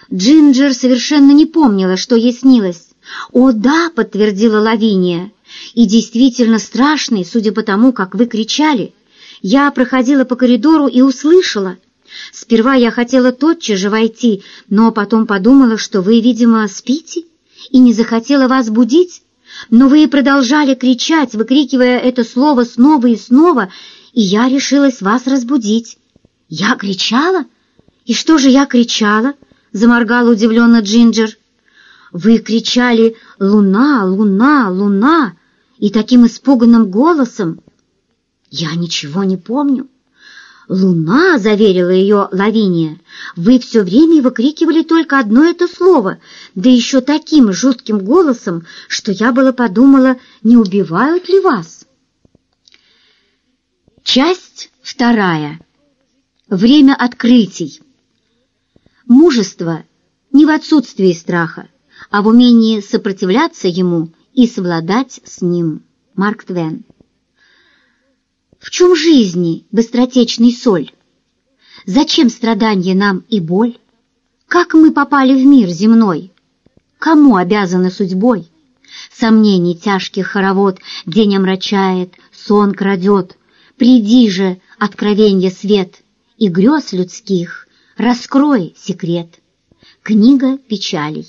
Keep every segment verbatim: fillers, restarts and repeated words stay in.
Джинджер совершенно не помнила, что ей снилось. «О, да», — подтвердила Лавиния, — «и действительно страшный, судя по тому, как вы кричали. Я проходила по коридору и услышала. Сперва я хотела тотчас же войти, но потом подумала, что вы, видимо, спите, и не захотела вас будить. Но вы продолжали кричать, выкрикивая это слово снова и снова, и я решилась вас разбудить». «Я кричала? И что же я кричала?» — заморгала удивленно Джинджер. «Вы кричали «Луна, луна, луна!» и таким испуганным голосом». «Я ничего не помню». «Луна», — заверила ее Лавиния, — «вы все время выкрикивали только одно это слово, да еще таким жутким голосом, что я было подумала, не убивают ли вас». Часть вторая. Время открытий. Мужество не в отсутствии страха, а в умении сопротивляться ему и совладать с ним. Марк Твен. В чем жизни быстротечный соль? Зачем страдания нам и боль? Как мы попали в мир земной? Кому обязаны судьбой? Сомнений тяжких хоровод день омрачает, сон крадет. Приди же, откровенье свет, и грез людских раскрой секрет. Книга печалей.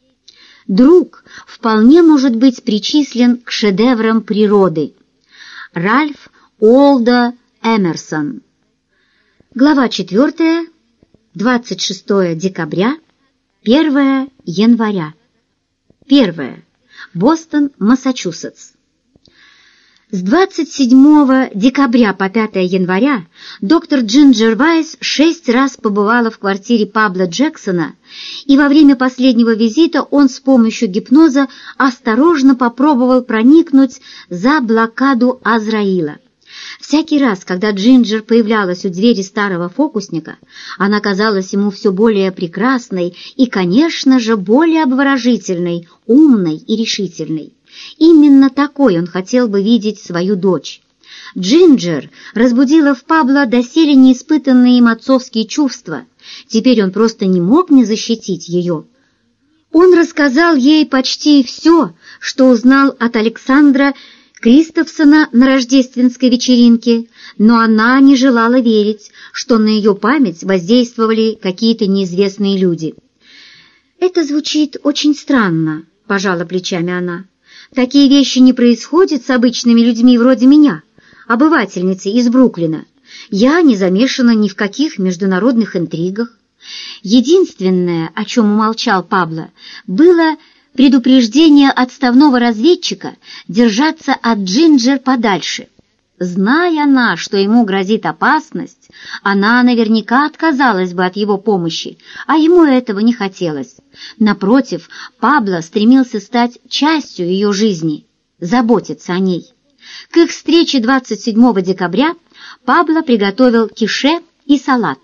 Друг вполне может быть причислен к шедеврам природы. Ральф Уолдо Эмерсон. Глава четвертая, двадцать шестое декабря, первое января. Первое. Бостон, Массачусетс. С двадцать седьмого декабря по пятое января доктор Джинджер Вайс шесть раз побывала в квартире Пабло Джексона, и во время последнего визита он с помощью гипноза осторожно попробовал проникнуть за блокаду Азраила. Всякий раз, когда Джинджер появлялась у двери старого фокусника, она казалась ему все более прекрасной и, конечно же, более обворожительной, умной и решительной. Именно такой он хотел бы видеть свою дочь. Джинджер разбудила в Пабло доселе неиспытанные им отцовские чувства. Теперь он просто не мог не защитить ее. Он рассказал ей почти все, что узнал от Александра Кристофсона на рождественской вечеринке, но она не желала верить, что на ее память воздействовали какие-то неизвестные люди. «Это звучит очень странно», — пожала плечами она. «Такие вещи не происходят с обычными людьми вроде меня, обывательницы из Бруклина. Я не замешана ни в каких международных интригах. Единственное, о чем умолчал Пабло, было предупреждение отставного разведчика держаться от Джинджер подальше. Зная она, что ему грозит опасность, она наверняка отказалась бы от его помощи, а ему этого не хотелось. Напротив, Пабло стремился стать частью ее жизни, заботиться о ней. К их встрече двадцать седьмого декабря Пабло приготовил кише и салат.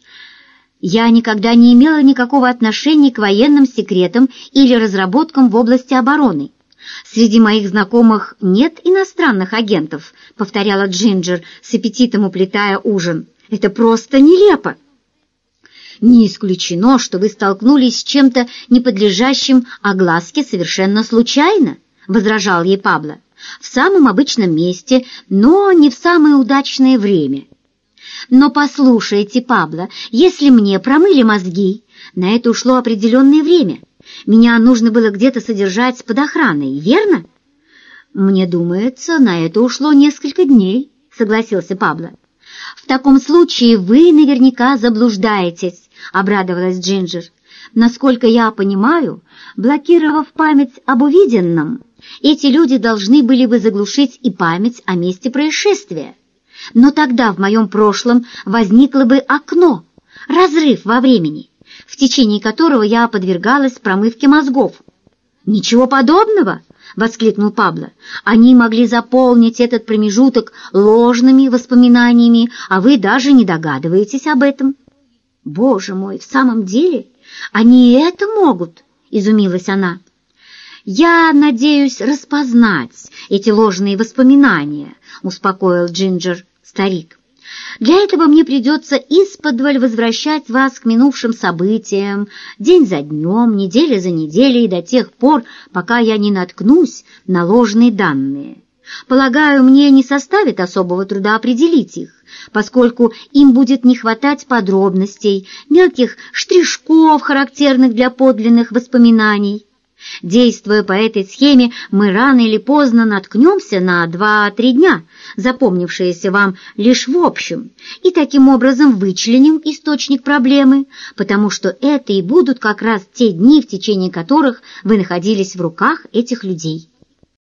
«Я никогда не имела никакого отношения к военным секретам или разработкам в области обороны. Среди моих знакомых нет иностранных агентов», — повторяла Джинджер, с аппетитом уплетая ужин. «Это просто нелепо». «Не исключено, что вы столкнулись с чем-то неподлежащим огласке совершенно случайно», — возражал ей Пабло. «В самом обычном месте, но не в самое удачное время». «Но послушайте, Пабло, если мне промыли мозги, на это ушло определенное время. Меня нужно было где-то содержать под охраной, верно?» «Мне думается, на это ушло несколько дней», — согласился Пабло. «В таком случае вы наверняка заблуждаетесь», — обрадовалась Джинджер. «Насколько я понимаю, блокировав память об увиденном, эти люди должны были бы заглушить и память о месте происшествия. Но тогда в моем прошлом возникло бы окно, разрыв во времени, в течение которого я подвергалась промывке мозгов». «Ничего подобного!» — воскликнул Пабло. «Они могли заполнить этот промежуток ложными воспоминаниями, а вы даже не догадываетесь об этом». «Боже мой, в самом деле? Они и это могут?» — изумилась она. «Я надеюсь распознать эти ложные воспоминания», — успокоил Джинджер старик. Для этого мне придется исподволь возвращать вас к минувшим событиям, день за днем, неделя за неделей, до тех пор, пока я не наткнусь на ложные данные. Полагаю, мне не составит особого труда определить их, поскольку им будет не хватать подробностей, мелких штришков, характерных для подлинных воспоминаний. Действуя по этой схеме, мы рано или поздно наткнемся на два-три дня, запомнившиеся вам лишь в общем, и таким образом вычленим источник проблемы, потому что это и будут как раз те дни, в течение которых вы находились в руках этих людей.